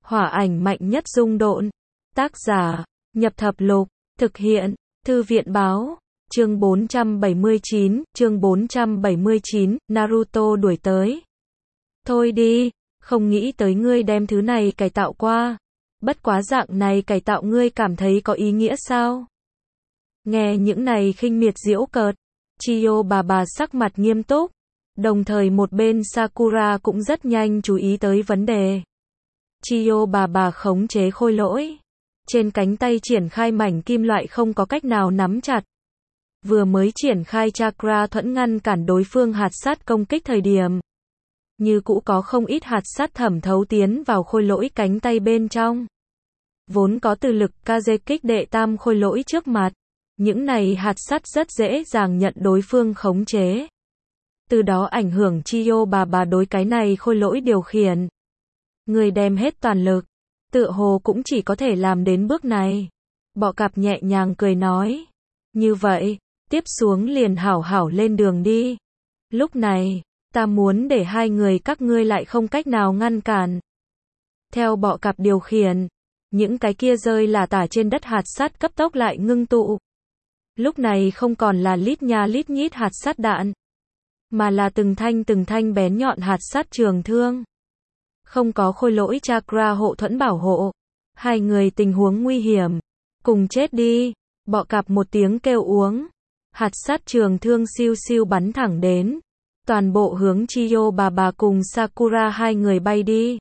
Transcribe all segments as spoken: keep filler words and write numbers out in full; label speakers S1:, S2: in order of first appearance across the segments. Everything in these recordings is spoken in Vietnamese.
S1: Hỏa ảnh mạnh nhất dung độn. Tác giả, Nhập Thập Lục. Thực hiện, Thư viện báo. Chương bốn trăm bảy mươi chín, chương bốn trăm bảy mươi chín, Naruto đuổi tới. Thôi đi, không nghĩ tới ngươi đem thứ này cải tạo qua. Bất quá dạng này cải tạo ngươi cảm thấy có ý nghĩa sao? Nghe những này khinh miệt giễu cợt, Chiyo bà bà sắc mặt nghiêm túc. Đồng thời một bên Sakura cũng rất nhanh chú ý tới vấn đề. Chiyo bà bà khống chế khôi lỗi. Trên cánh tay triển khai mảnh kim loại không có cách nào nắm chặt. Vừa mới triển khai chakra thuẫn ngăn cản đối phương hạt sát công kích thời điểm. Như cũ có không ít hạt sát thẩm thấu tiến vào khôi lỗi cánh tay bên trong. Vốn có từ lực Kaze kích đệ tam khôi lỗi trước mặt. Những này hạt sắt rất dễ dàng nhận đối phương khống chế. Từ đó ảnh hưởng Chiyo bà bà đối cái này khôi lỗi điều khiển. Người đem hết toàn lực. Tựa hồ cũng chỉ có thể làm đến bước này. Bọ cạp nhẹ nhàng cười nói. Như vậy, tiếp xuống liền hảo hảo lên đường đi. Lúc này, ta muốn để hai người các ngươi lại không cách nào ngăn cản. Theo bọ cạp điều khiển, những cái kia rơi là tả trên đất hạt sắt cấp tốc lại ngưng tụ. Lúc này không còn là lít nha lít nhít hạt sắt đạn, mà là từng thanh từng thanh bén nhọn hạt sắt trường thương. Không có khôi lỗi chakra hộ thuẫn bảo hộ. Hai người tình huống nguy hiểm. Cùng chết đi. Bọ cạp một tiếng kêu uống. Hạt sắt trường thương siêu siêu bắn thẳng đến. Toàn bộ hướng Chiyo bà bà cùng Sakura hai người bay đi.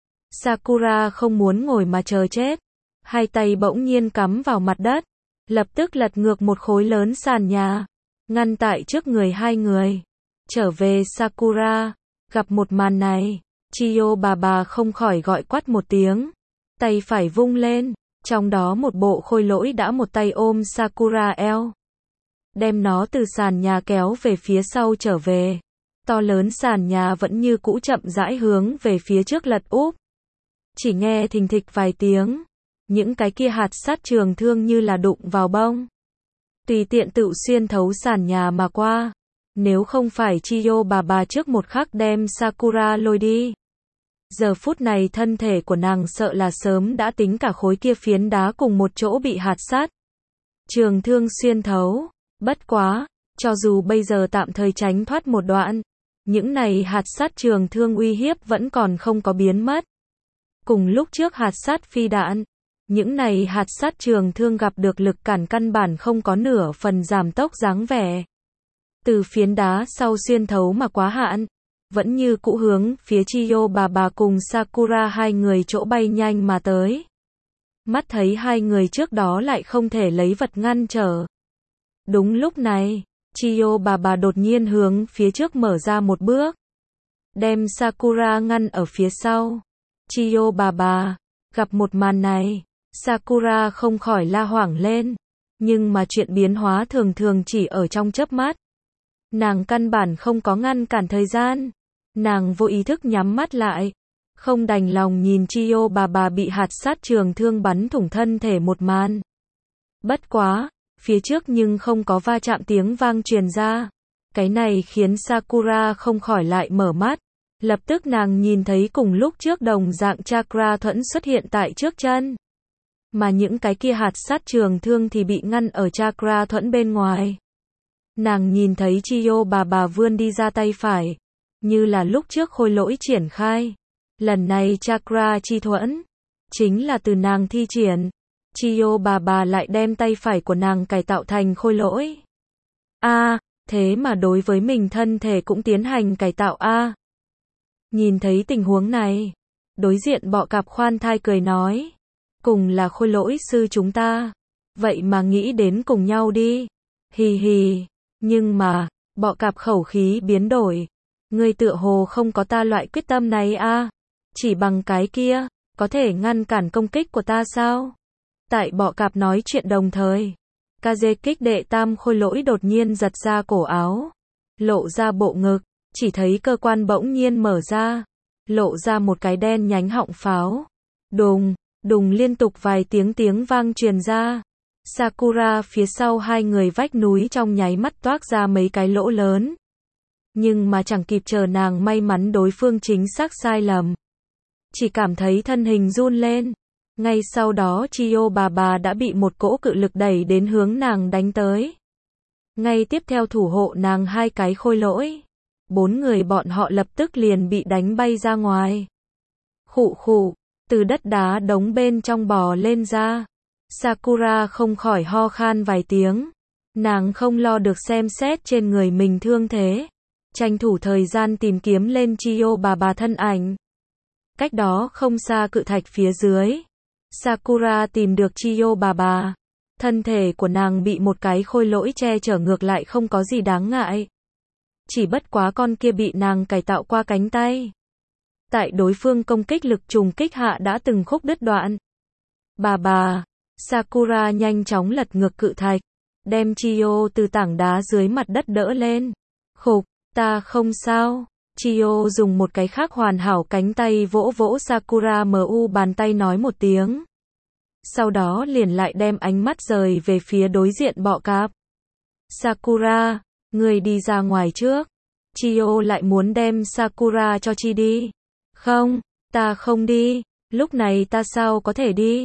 S1: Sakura không muốn ngồi mà chờ chết. Hai tay bỗng nhiên cắm vào mặt đất. Lập tức lật ngược một khối lớn sàn nhà. Ngăn tại trước người hai người. Trở về Sakura. Gặp một màn này. Chiyo bà bà không khỏi gọi quát một tiếng. Tay phải vung lên. Trong đó một bộ khôi lỗi đã một tay ôm Sakura eo. Đem nó từ sàn nhà kéo về phía sau trở về. To lớn sàn nhà vẫn như cũ chậm rãi hướng về phía trước lật úp. Chỉ nghe thình thịch vài tiếng. Những cái kia hạt sắt trường thương như là đụng vào bông. Tùy tiện tự xuyên thấu sàn nhà mà qua. Nếu không phải Chiyo bà bà trước một khắc đem Sakura lôi đi. Giờ phút này thân thể của nàng sợ là sớm đã tính cả khối kia phiến đá cùng một chỗ bị hạt sắt trường thương xuyên thấu. Bất quá, cho dù bây giờ tạm thời tránh thoát một đoạn, những này hạt sắt trường thương uy hiếp vẫn còn không có biến mất. Cùng lúc trước hạt sắt phi đạn, những này hạt sắt trường thương gặp được lực cản căn bản không có nửa phần giảm tốc dáng vẻ. Từ phiến đá sau xuyên thấu mà quá hạn, vẫn như cũ hướng phía Chiyo bà bà cùng Sakura hai người chỗ bay nhanh mà tới. Mắt thấy hai người trước đó lại không thể lấy vật ngăn trở. Đúng lúc này, Chiyo bà bà đột nhiên hướng phía trước mở ra một bước. Đem Sakura ngăn ở phía sau. Chiyo bà bà, gặp một màn này, Sakura không khỏi la hoảng lên. Nhưng mà chuyện biến hóa thường thường chỉ ở trong chớp mắt. Nàng căn bản không có ngăn cản thời gian. Nàng vô ý thức nhắm mắt lại. Không đành lòng nhìn Chiyo bà bà bị hạt sát trường thương bắn thủng thân thể một màn. Bất quá, phía trước nhưng không có va chạm tiếng vang truyền ra. Cái này khiến Sakura không khỏi lại mở mắt. Lập tức nàng nhìn thấy cùng lúc trước đồng dạng chakra thuẫn xuất hiện tại trước chân. Mà những cái kia hạt sát trường thương thì bị ngăn ở chakra thuẫn bên ngoài. Nàng nhìn thấy Chiyo bà bà vươn đi ra tay phải. Như là lúc trước khôi lỗi triển khai. Lần này chakra chi thuẫn. Chính là từ nàng thi triển. Chiyo bà bà lại đem tay phải của nàng cải tạo thành khôi lỗi. A, à, thế mà đối với mình thân thể cũng tiến hành cải tạo a. À. Nhìn thấy tình huống này. Đối diện bọ cạp khoan thai cười nói. Cùng là khôi lỗi sư chúng ta. Vậy mà nghĩ đến cùng nhau đi. Hì hì. Nhưng mà, bọ cạp khẩu khí biến đổi. Ngươi tựa hồ không có ta loại quyết tâm này a. À. Chỉ bằng cái kia, có thể ngăn cản công kích của ta sao? Tại bọ cạp nói chuyện đồng thời, Kaze kích đệ tam khôi lỗi đột nhiên giật ra cổ áo. Lộ ra bộ ngực, chỉ thấy cơ quan bỗng nhiên mở ra. Lộ ra một cái đen nhánh họng pháo. Đùng, đùng liên tục vài tiếng tiếng vang truyền ra. Sakura phía sau hai người vách núi trong nháy mắt toát ra mấy cái lỗ lớn. Nhưng mà chẳng kịp chờ nàng may mắn đối phương chính xác sai lầm. chỉ cảm thấy thân hình run lên. Ngay sau đó Chiyo bà bà đã bị một cỗ cự lực đẩy đến hướng nàng đánh tới. Ngay tiếp theo thủ hộ nàng hai cái khôi lỗi. Bốn người bọn họ lập tức liền bị đánh bay ra ngoài. Khụ khụ, từ đất đá đống bên trong bò lên ra. Sakura không khỏi ho khan vài tiếng. Nàng không lo được xem xét trên người mình thương thế. Tranh thủ thời gian tìm kiếm lên Chiyo bà bà thân ảnh. Cách đó không xa cự thạch phía dưới. Sakura tìm được Chiyo bà bà. Thân thể của nàng bị một cái khôi lỗi che chở ngược lại không có gì đáng ngại. Chỉ bất quá con kia bị nàng cải tạo qua cánh tay. Tại đối phương công kích lực trùng kích hạ đã từng khúc đứt đoạn. Bà bà, Sakura nhanh chóng lật ngược cự thạch. Đem Chiyo từ tảng đá dưới mặt đất đỡ lên. Khục, ta không sao. Chiyo dùng một cái khác hoàn hảo cánh tay vỗ vỗ Sakura mu bàn tay nói một tiếng. Sau đó liền lại đem ánh mắt rời về phía đối diện bọ cạp. Sakura, người đi ra ngoài trước. Chiyo lại muốn đem Sakura cho Chi đi. Không, ta không đi, lúc này ta sao có thể đi.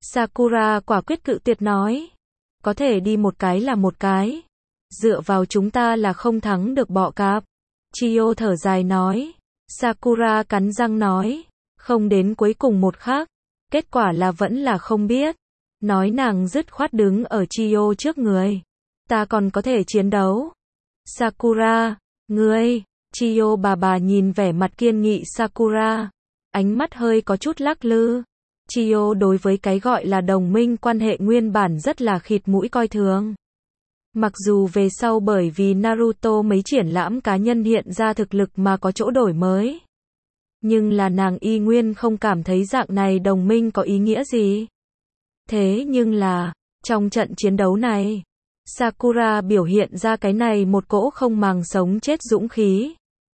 S1: Sakura quả quyết cự tuyệt nói. Có thể đi một cái là một cái. Dựa vào chúng ta là không thắng được bọ cạp. Chiyo thở dài nói. Sakura cắn răng nói. Không đến cuối cùng một khắc. Kết quả là vẫn là không biết. Nói nàng dứt khoát đứng ở Chiyo trước người. Ta còn có thể chiến đấu. Sakura, ngươi. Chiyo bà bà nhìn vẻ mặt kiên nghị Sakura. Ánh mắt hơi có chút lắc lư. Chiyo đối với cái gọi là đồng minh quan hệ nguyên bản rất là khịt mũi coi thường. Mặc dù về sau bởi vì Naruto mấy triển lãm cá nhân hiện ra thực lực mà có chỗ đổi mới. Nhưng là nàng y nguyên không cảm thấy dạng này đồng minh có ý nghĩa gì. Thế nhưng là, trong trận chiến đấu này, Sakura biểu hiện ra cái này một cỗ không màng sống chết dũng khí.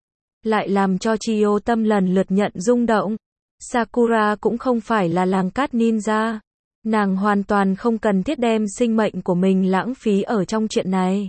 S1: Lại làm cho Chiyo tâm lần lượt nhận rung động. Sakura cũng không phải là làng cát ninja. Nàng hoàn toàn không cần thiết đem sinh mệnh của mình lãng phí ở trong chuyện này.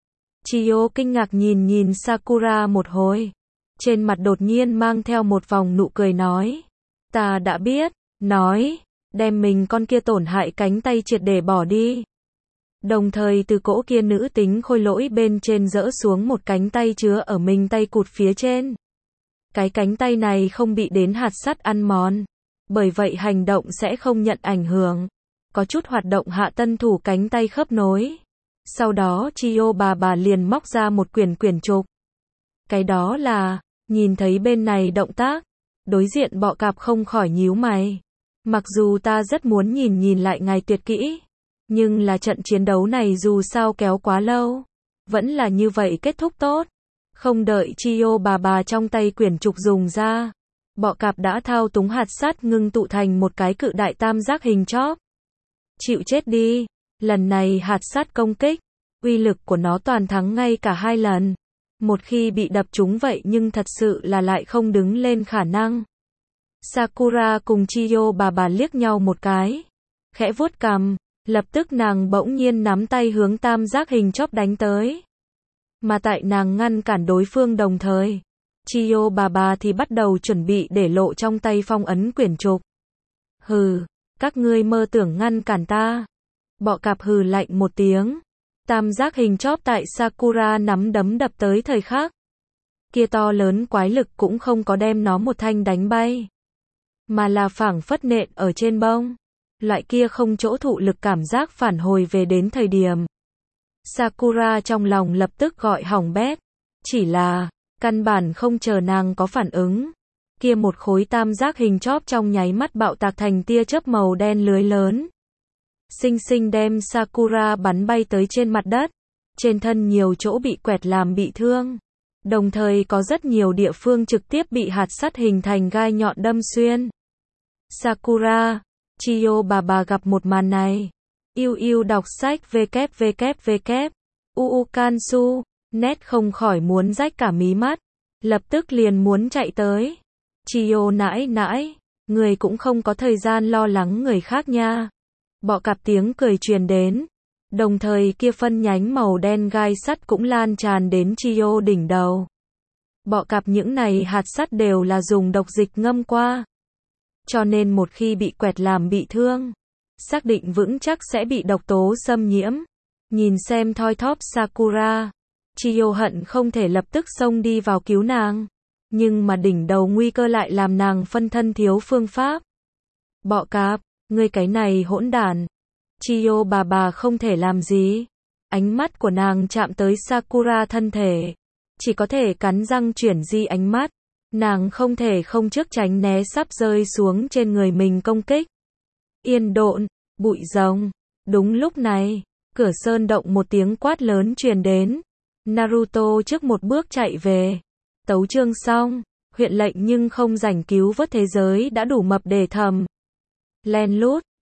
S1: Chiyo kinh ngạc nhìn nhìn Sakura một hồi. Trên mặt đột nhiên mang theo một vòng nụ cười nói. Ta đã biết, nói, đem mình con kia tổn hại cánh tay triệt để bỏ đi. Đồng thời từ cỗ kia nữ tính khôi lỗi bên trên dỡ xuống một cánh tay chứa ở mình tay cụt phía trên. Cái cánh tay này không bị đến hạt sắt ăn mòn. Bởi vậy hành động sẽ không nhận ảnh hưởng. Có chút hoạt động hạ tân thủ cánh tay khớp nối. Sau đó Chiyo bà bà liền móc ra một quyển quyển trục. Cái đó là, nhìn thấy bên này động tác. Đối diện bọ cạp không khỏi nhíu mày. Mặc dù ta rất muốn nhìn nhìn lại ngài tuyệt kỹ. Nhưng là trận chiến đấu này dù sao kéo quá lâu. Vẫn là như vậy kết thúc tốt. Không đợi Chiyo bà bà trong tay quyển trục dùng ra. Bọ cạp đã thao túng hạt sắt ngưng tụ thành một cái cự đại tam giác hình chóp. Chịu chết đi. Lần này hạt sắt công kích. Uy lực của nó toàn thắng ngay cả hai lần. Một khi bị đập trúng vậy nhưng thật sự là lại không đứng lên khả năng. Sakura cùng Chiyo bà bà liếc nhau một cái. Khẽ vuốt cằm. Lập tức nàng bỗng nhiên nắm tay hướng tam giác hình chóp đánh tới. Mà tại nàng ngăn cản đối phương đồng thời. Chiyo bà bà thì bắt đầu chuẩn bị để lộ trong tay phong ấn quyển trục. Hừ, các ngươi mơ tưởng ngăn cản ta. Bọ cạp hừ lạnh một tiếng. Tam giác hình chóp tại Sakura nắm đấm đập tới thời khắc. Kia to lớn quái lực cũng không có đem nó một thanh đánh bay. Mà là phảng phất nện ở trên bông. Loại kia không chỗ thụ lực cảm giác phản hồi về đến thời điểm. Sakura trong lòng lập tức gọi hỏng bét. Chỉ là, căn bản không chờ nàng có phản ứng. Kia một khối tam giác hình chóp trong nháy mắt bạo tạc thành tia chớp màu đen lưới lớn. Xinh xinh đem Sakura bắn bay tới trên mặt đất. Trên thân nhiều chỗ bị quẹt làm bị thương. Đồng thời có rất nhiều địa phương trực tiếp bị hạt sắt hình thành gai nhọn đâm xuyên. Sakura, Chiyo bà bà gặp một màn này. Yêu yêu đọc sách www. uu Kansu, nét không khỏi muốn rách cả mí mắt. Lập tức liền muốn chạy tới. Chiyo nãi nãi, người cũng không có thời gian lo lắng người khác nha. Bọ cạp tiếng cười truyền đến. Đồng thời kia phân nhánh màu đen gai sắt cũng lan tràn đến Chiyo đỉnh đầu. Bọ cạp những này hạt sắt đều là dùng độc dịch ngâm qua. cho nên một khi bị quẹt làm bị thương, xác định vững chắc sẽ bị độc tố xâm nhiễm. Nhìn xem thoi thóp Sakura, Chiyo hận không thể lập tức xông đi vào cứu nàng, nhưng mà đỉnh đầu nguy cơ lại làm nàng phân thân thiếu phương pháp. Bọ cạp, ngươi cái này hỗn đản. Chiyo bà bà không thể làm gì. Ánh mắt của nàng chạm tới Sakura thân thể, chỉ có thể cắn răng chuyển di ánh mắt. Nàng không thể không trước tránh né sắp rơi xuống trên người mình công kích. Yên độn, bụi rồng. Đúng lúc này, cửa sơn động một tiếng quát lớn truyền đến. Naruto trước một bước chạy về. Tấu chương xong, huyện lệnh nhưng không rảnh cứu vớt thế giới đã đủ mập để thầm. Len lút,